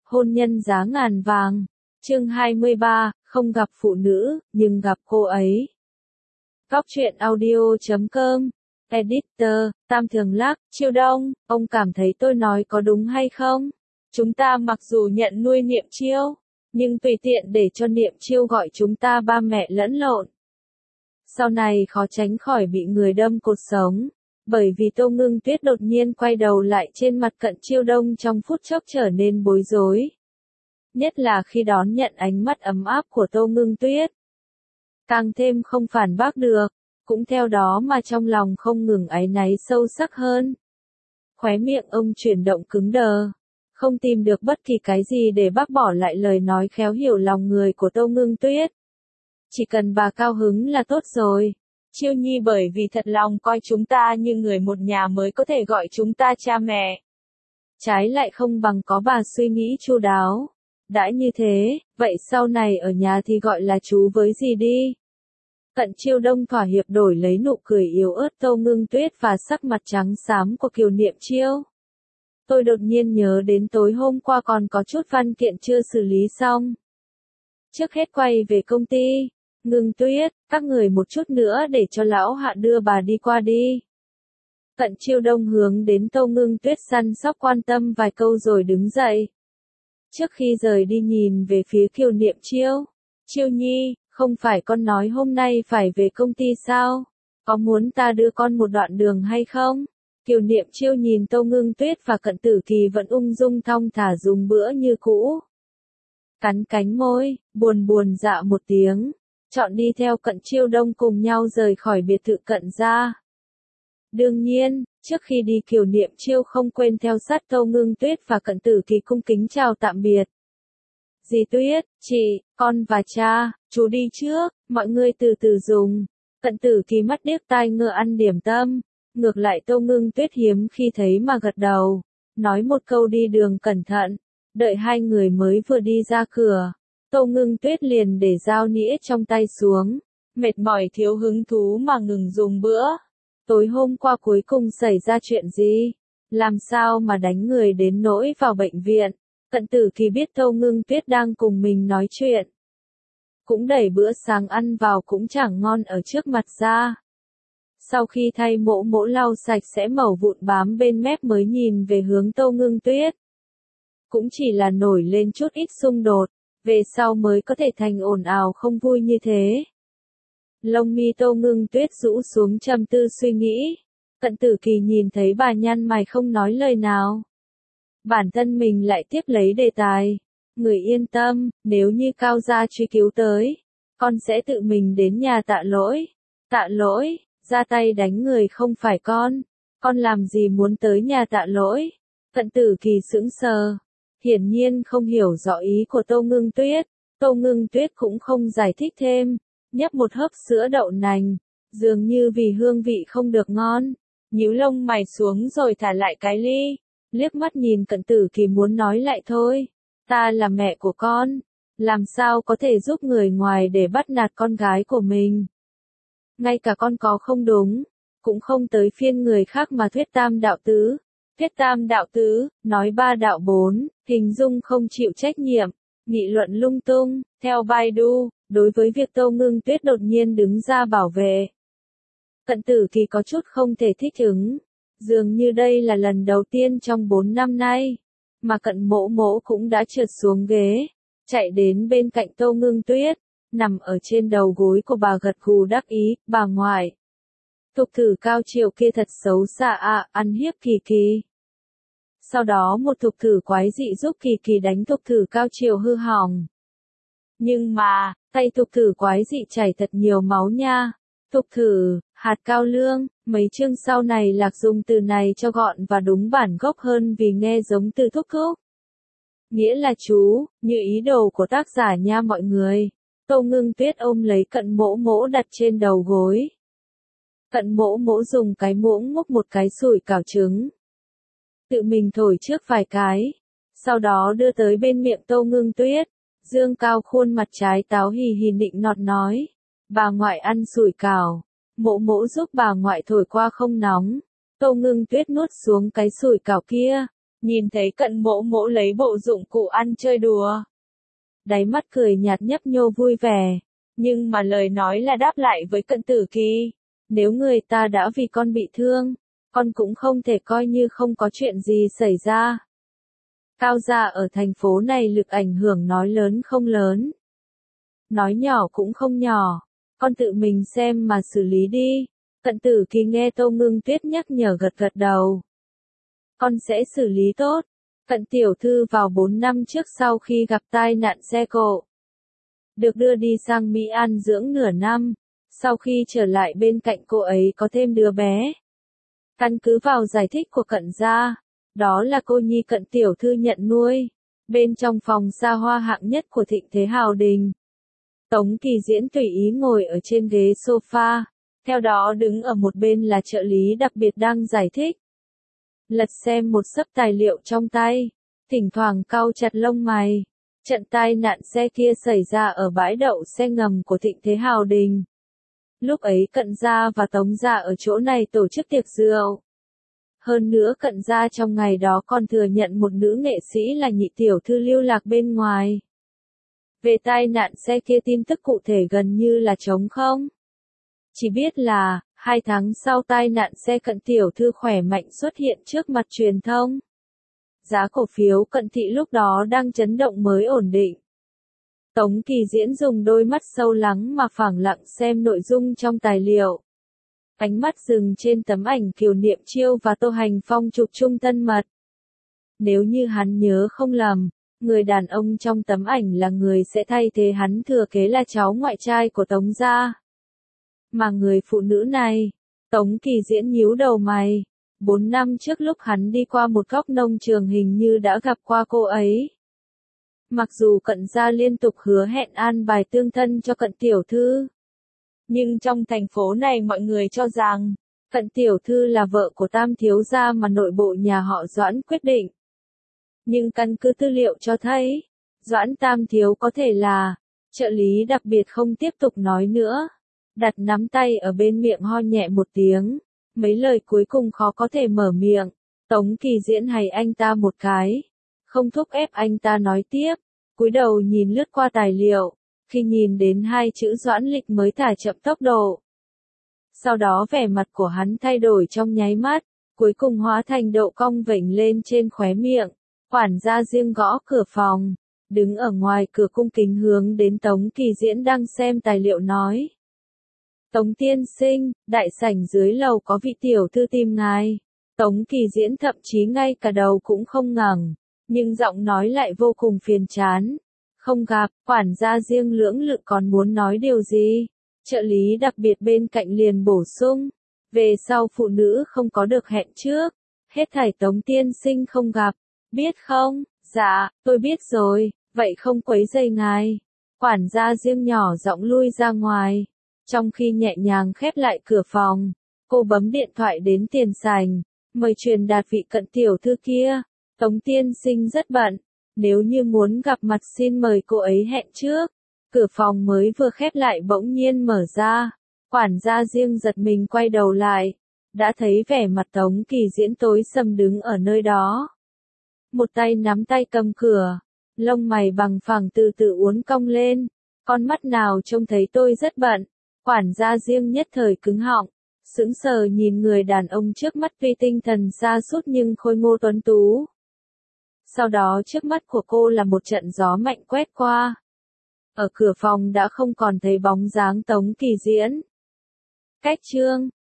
Hôn nhân giá ngàn vàng. Chương 23, không gặp phụ nữ, nhưng gặp cô ấy. Góc truyện audio.com. Editor, Tam Thường Lắc, Chiêu Đông, ông cảm thấy tôi nói có đúng hay không? Chúng ta mặc dù nhận nuôi Niệm Chiêu, nhưng tùy tiện để cho Niệm Chiêu gọi chúng ta ba mẹ lẫn lộn. Sau này khó tránh khỏi bị người đâm cột sống, bởi vì Tô Ngưng Tuyết đột nhiên quay đầu lại trên mặt Cận Chiêu Đông trong phút chốc trở nên bối rối. Nhất là khi đón nhận ánh mắt ấm áp của Tô Ngưng Tuyết. Càng thêm không phản bác được, cũng theo đó mà trong lòng không ngừng áy náy sâu sắc hơn. Khóe miệng ông chuyển động cứng đờ, không tìm được bất kỳ cái gì để bác bỏ lại lời nói khéo hiểu lòng người của Tô Ngưng Tuyết. Chỉ cần bà cao hứng là tốt rồi. Chiêu Nhi bởi vì thật lòng coi chúng ta như người một nhà mới có thể gọi chúng ta cha mẹ. Trái lại không bằng có bà suy nghĩ chu đáo. Đã như thế, vậy sau này ở nhà thì gọi là chú với gì đi. Cận Chiêu Đông thỏa hiệp đổi lấy nụ cười yếu ớt Tô Ngưng Tuyết và sắc mặt trắng xám của Kiều Niệm Chiêu. Tôi đột nhiên nhớ đến tối hôm qua còn có chút văn kiện chưa xử lý xong. Trước hết quay về công ty. Ngưng Tuyết, các người một chút nữa để cho lão Hạ đưa bà đi qua đi. Cận Chiêu Đông hướng đến Tô Ngưng Tuyết săn sóc quan tâm vài câu rồi đứng dậy. Trước khi rời đi nhìn về phía Kiều Niệm Chiêu. Chiêu Nhi, không phải con nói hôm nay phải về công ty sao? Có muốn ta đưa con một đoạn đường hay không? Kiều Niệm Chiêu nhìn Tô Ngưng Tuyết và Cận Tử Kỳ vẫn ung dung thong thả dùng bữa như cũ. Cắn cánh môi, buồn buồn dạ một tiếng. Chọn đi theo Cận Chiêu Đông cùng nhau rời khỏi biệt thự Cận gia. Đương nhiên, trước khi đi Kiều Niệm Chiêu không quên theo sát Tô Ngưng Tuyết và Cận Tử Kỳ cung kính chào tạm biệt. Dì Tuyết, chị, con và cha, chú đi trước, mọi người từ từ dùng. Cận Tử Kỳ mắt điếc tai ngơ ăn điểm tâm. Ngược lại Tô Ngưng Tuyết hiếm khi thấy mà gật đầu. Nói một câu đi đường cẩn thận. Đợi hai người mới vừa đi ra cửa. Tô Ngưng Tuyết liền để dao nĩa trong tay xuống. Mệt mỏi thiếu hứng thú mà ngừng dùng bữa. Tối hôm qua cuối cùng xảy ra chuyện gì? Làm sao mà đánh người đến nỗi vào bệnh viện? Cận Tử Kỳ biết Tô Ngưng Tuyết đang cùng mình nói chuyện. Cũng đẩy bữa sáng ăn vào cũng chẳng ngon ở trước mặt ra. Sau khi thay mỗ mỗ lau sạch sẽ mẩu vụn bám bên mép mới nhìn về hướng Tô Ngưng Tuyết. Cũng chỉ là nổi lên chút ít xung đột, về sau mới có thể thành ồn ào không vui như thế. Lông mi Tô Ngưng Tuyết rũ xuống trầm tư suy nghĩ. Cận Tử Kỳ nhìn thấy bà nhăn mày không nói lời nào. Bản thân mình lại tiếp lấy đề tài. Người yên tâm, nếu như Cao gia truy cứu tới, con sẽ tự mình đến nhà tạ lỗi. Tạ lỗi, ra tay đánh người không phải con làm gì muốn tới nhà tạ lỗi. Cận Tử Kỳ sững sờ, hiển nhiên không hiểu rõ ý của Tô Ngưng Tuyết. Tô Ngưng Tuyết cũng không giải thích thêm, nhấp một hớp sữa đậu nành, dường như vì hương vị không được ngon, nhíu lông mày xuống rồi thả lại cái ly, liếc mắt nhìn Cận Tử Kỳ muốn nói lại thôi. Ta là mẹ của con, làm sao có thể giúp người ngoài để bắt nạt con gái của mình. Ngay cả con có không đúng, cũng không tới phiên người khác mà thuyết tam đạo tứ. Thuyết tam đạo tứ, nói ba đạo bốn, hình dung không chịu trách nhiệm, nghị luận lung tung. Theo Baidu, đối với việc Tô Ngưng Tuyết đột nhiên đứng ra bảo vệ, Cận Tử Kỳ có chút không thể thích ứng. Dường như đây là lần đầu tiên trong 4 năm nay, mà Cận mỗ mỗ cũng đã trượt xuống ghế, chạy đến bên cạnh Tô Ngưng Tuyết, nằm ở trên đầu gối của bà gật gù đắc ý. Bà ngoại, thục thử Cao Triều kia thật xấu xa à, ăn hiếp Kỳ Kỳ. Sau đó một thục thử quái dị giúp Kỳ Kỳ đánh thục thử Cao Triều hư hỏng. Nhưng mà, tay thục thử quái dị chảy thật nhiều máu nha. Thục thử, hạt cao lương, mấy chương sau này Lạc dùng từ này cho gọn và đúng bản gốc hơn vì nghe giống từ thúc thúc. Nghĩa là chú, như ý đồ của tác giả nha mọi người. Tô Ngưng Tuyết ôm lấy Cận mỗ mỗ đặt trên đầu gối. Cận mỗ mỗ dùng cái muỗng múc một cái sủi cảo trứng. Tự mình thổi trước vài cái. Sau đó đưa tới bên miệng Tô Ngưng Tuyết. Dương cao khuôn mặt trái táo hì hì nịnh nọt nói. Bà ngoại ăn sủi cảo. Mỗ mỗ giúp bà ngoại thổi qua không nóng. Tô Ngưng Tuyết nuốt xuống cái sủi cảo kia. Nhìn thấy cận mỗ mỗ lấy bộ dụng cụ ăn chơi đùa. Đáy mắt cười nhạt nhấp nhô vui vẻ. Nhưng mà lời nói là đáp lại với cận tử kỳ. Nếu người ta đã vì con bị thương, con cũng không thể coi như không có chuyện gì xảy ra. Cao gia ở thành phố này lực ảnh hưởng nói lớn không lớn. Nói nhỏ cũng không nhỏ. Con tự mình xem mà xử lý đi. Cận tử kỳ nghe Tô Ngưng Tuyết nhắc nhở gật gật đầu. Con sẽ xử lý tốt. Cận tiểu thư vào 4 năm trước sau khi gặp tai nạn xe cộ. Được đưa đi sang Mỹ an dưỡng nửa năm. Sau khi trở lại bên cạnh cô ấy có thêm đứa bé. Căn cứ vào giải thích của cận gia, đó là cô nhi cận tiểu thư nhận nuôi. Bên trong phòng xa hoa hạng nhất của Thịnh Thế Hào Đình. Tống Kỳ Diễn tùy ý ngồi ở trên ghế sofa. Theo đó đứng ở một bên là trợ lý đặc biệt đang giải thích. Lật xem một xấp tài liệu trong tay. Thỉnh thoảng cau chặt lông mày. Trận tai nạn xe kia xảy ra ở bãi đậu xe ngầm của Thịnh Thế Hào Đình. Lúc ấy Cận gia và Tống gia ở chỗ này tổ chức tiệc rượu. Hơn nữa Cận gia trong ngày đó còn thừa nhận một nữ nghệ sĩ là nhị tiểu thư lưu lạc bên ngoài. Về tai nạn xe kia tin tức cụ thể gần như là trống không. Chỉ biết là, 2 tháng sau tai nạn xe Cận tiểu thư khỏe mạnh xuất hiện trước mặt truyền thông. Giá cổ phiếu Cận thị lúc đó đang chấn động mới ổn định. Tống Kỳ Diễn dùng đôi mắt sâu lắng mà phẳng lặng xem nội dung trong tài liệu. Ánh mắt dừng trên tấm ảnh Kiều Niệm Chiêu và Tô Hành Phong chụp chung thân mật. Nếu như hắn nhớ không lầm, người đàn ông trong tấm ảnh là người sẽ thay thế hắn thừa kế là cháu ngoại trai của Tống gia. Mà người phụ nữ này, Tống Kỳ Diễn nhíu đầu mày. 4 năm trước lúc hắn đi qua một góc nông trường hình như đã gặp qua cô ấy. Mặc dù Cận gia liên tục hứa hẹn an bài tương thân cho Cận tiểu thư. Nhưng trong thành phố này mọi người cho rằng, Cận tiểu thư là vợ của Tam thiếu gia mà nội bộ nhà họ Doãn quyết định. Nhưng căn cứ tư liệu cho thấy, Doãn Tam thiếu có thể là, trợ lý đặc biệt không tiếp tục nói nữa. Đặt nắm tay ở bên miệng ho nhẹ một tiếng. Mấy lời cuối cùng khó có thể mở miệng. Tống Kỳ Diễn hay anh ta một cái. Không thúc ép anh ta nói tiếp. Cúi đầu nhìn lướt qua tài liệu. Khi nhìn đến 2 chữ Doãn Lịch mới thả chậm tốc độ. Sau đó vẻ mặt của hắn thay đổi trong nháy mắt. Cuối cùng hóa thành độ cong vểnh lên trên khóe miệng. Quản gia riêng gõ cửa phòng. Đứng ở ngoài cửa cung kính hướng đến Tống Kỳ Diễn đang xem tài liệu nói. Tống tiên sinh, đại sảnh dưới lầu có vị tiểu thư tìm ngài. Tống Kỳ Diễn thậm chí ngay cả đầu cũng không ngẩng, nhưng giọng nói lại vô cùng phiền chán. Không gặp, quản gia riêng lưỡng lự còn muốn nói điều gì. Trợ lý đặc biệt bên cạnh liền bổ sung. Về sau phụ nữ không có được hẹn trước. Hết thảy Tống tiên sinh không gặp. Biết không? Dạ, tôi biết rồi, vậy không quấy rầy ngài. Quản gia riêng nhỏ giọng lui ra ngoài. Trong khi nhẹ nhàng khép lại cửa phòng, cô bấm điện thoại đến tiền sảnh, mời truyền đạt vị Cận tiểu thư kia. Tống tiên sinh rất bận, nếu như muốn gặp mặt xin mời cô ấy hẹn trước. Cửa phòng mới vừa khép lại bỗng nhiên mở ra, quản gia riêng giật mình quay đầu lại, đã thấy vẻ mặt Tống Kỳ Diễn tối sầm đứng ở nơi đó. Một tay nắm tay cầm cửa, lông mày bằng phẳng từ từ uốn cong lên, con mắt nào trông thấy tôi rất bận. Quản gia riêng nhất thời cứng họng, sững sờ nhìn người đàn ông trước mắt tuy tinh thần sa sút nhưng khôi ngô tuấn tú. Sau đó trước mắt của cô là một trận gió mạnh quét qua. Ở cửa phòng đã không còn thấy bóng dáng Tống Kỳ Diễn. Cách chương